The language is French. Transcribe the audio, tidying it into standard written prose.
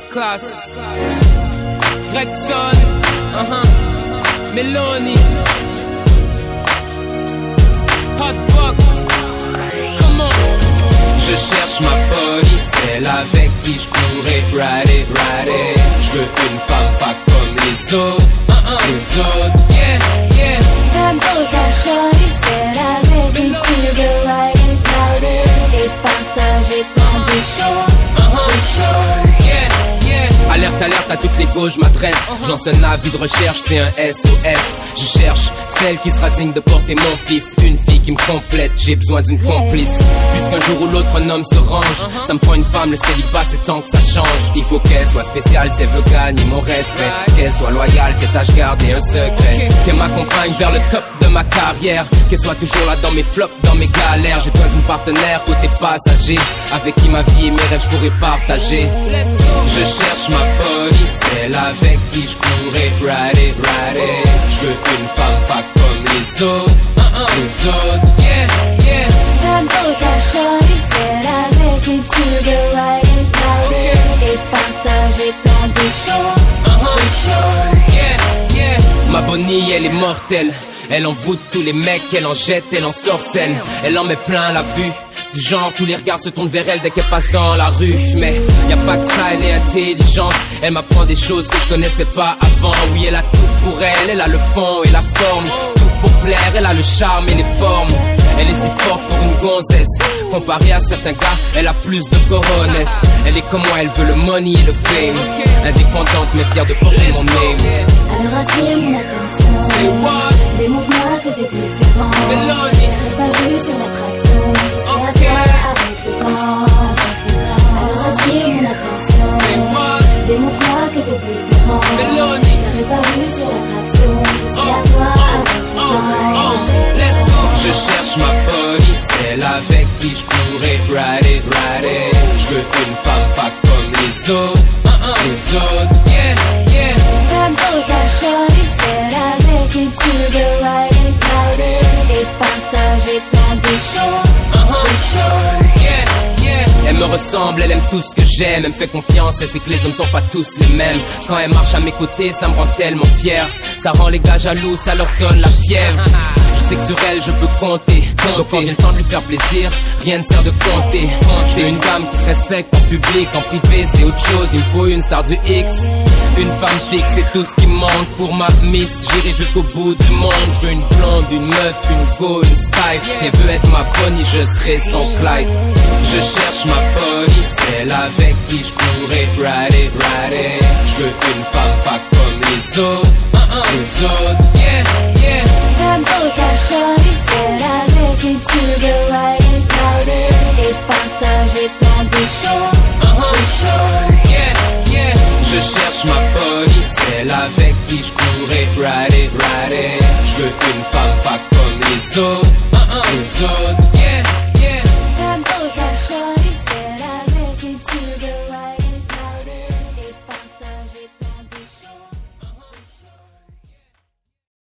class. Gregson, Meloni, Hotbox, come on. Je cherche ma folie, celle avec qui je pourrais rider. Je veux une femme pas comme les autres, les autres, yeah. Femme pour ta shorty, celle avec qui tu veux rider. Et partager tant de choses, yeah. Alerte à toutes les gauches, je m'adresse. Je lance un avis de recherche, c'est un SOS. Je cherche celle qui sera digne de porter mon fils. Une fille qui me complète, j'ai besoin d'une complice. Puisqu'un jour ou l'autre un homme se range, ça me prend une femme, le célibat c'est temps que ça change. Il faut qu'elle soit spéciale, si elle veut gagner mon respect. Qu'elle soit loyale, qu'elle sache garder un secret. Qu'elle m'accompagne vers le top de ma carrière. Qu'elle soit toujours là dans mes flops, dans mes galères. J'ai besoin d'une partenaire côté passager, avec qui ma vie et mes rêves je pourrais partager. Je cherche ma folie, celle avec qui je pourrais rider. Je veux une femme pas comme les autres, yeah. Femme pour ta shorty, celle avec qui tu veux rider. Et partager tant de choses, yeah. Ma bonnie, elle est mortelle. Elle envoûte tous les mecs, elle en jette, elle en sorcelle. Elle en met plein la vue. Du genre, tous les regards se tournent vers elle dès qu'elle passe dans la rue. Mais y a pas que ça, elle est intelligente. Elle m'apprend des choses que je connaissais pas avant. Oui, elle a tout pour elle a le fond et la forme. Tout pour plaire, elle a le charme et les formes. Elle est si forte pour une gonzesse. Comparée à certains gars, elle a plus de cojones. Elle est comme moi, elle veut le money et le fame. Indépendante mais fière de porter mon name. Alors attire mon attention. Say what? Démontre-moi que t'es différent. Meloni. Pas juste une attraction. C'est à toi avec le temps. Alors attire mon attention. Say what? Démontre-moi que t'es différent. Meloni. Pas juste une attraction. C'est à toi avec le temps. Let's go. Je cherche ma folie, celle avec qui je pourrais rider. Je veux une femme pas comme les autres, yeah. Femme pour ta shorty, celle avec qui tu veux rider. Et partager tant de choses, yeah. Elle me ressemble, elle aime tout ce que j'aime. Elle me fait confiance, elle sait que les hommes sont pas tous les mêmes. Quand elle marche à mes côtés, ça me rend tellement fier. Ça rend les gars jaloux, ça leur donne la fièvre. Je sais que sur elle je peux compter. Donc quand vient le temps de lui faire plaisir, rien ne sert de compter. J'ai une dame qui se respecte en public, en privé c'est autre chose. Il me faut une star du X. Une femme fixe, c'est tout ce qui manque pour ma miss. J'irai jusqu'au bout du monde. Je veux une blonde, une meuf, une go, une style. Si elle veut être ma bonnie, je serai son Clyde. Je cherche ma folie, celle avec qui je pourrais rider. Je veux une femme pas comme les autres, yeah. Femme pour ta shorty, celle avec qui tu veux rider. Et partager tant de choses, yeah. Je cherche ma folie, celle avec qui je pourrais rider. Je veux une femme pas comme les autres,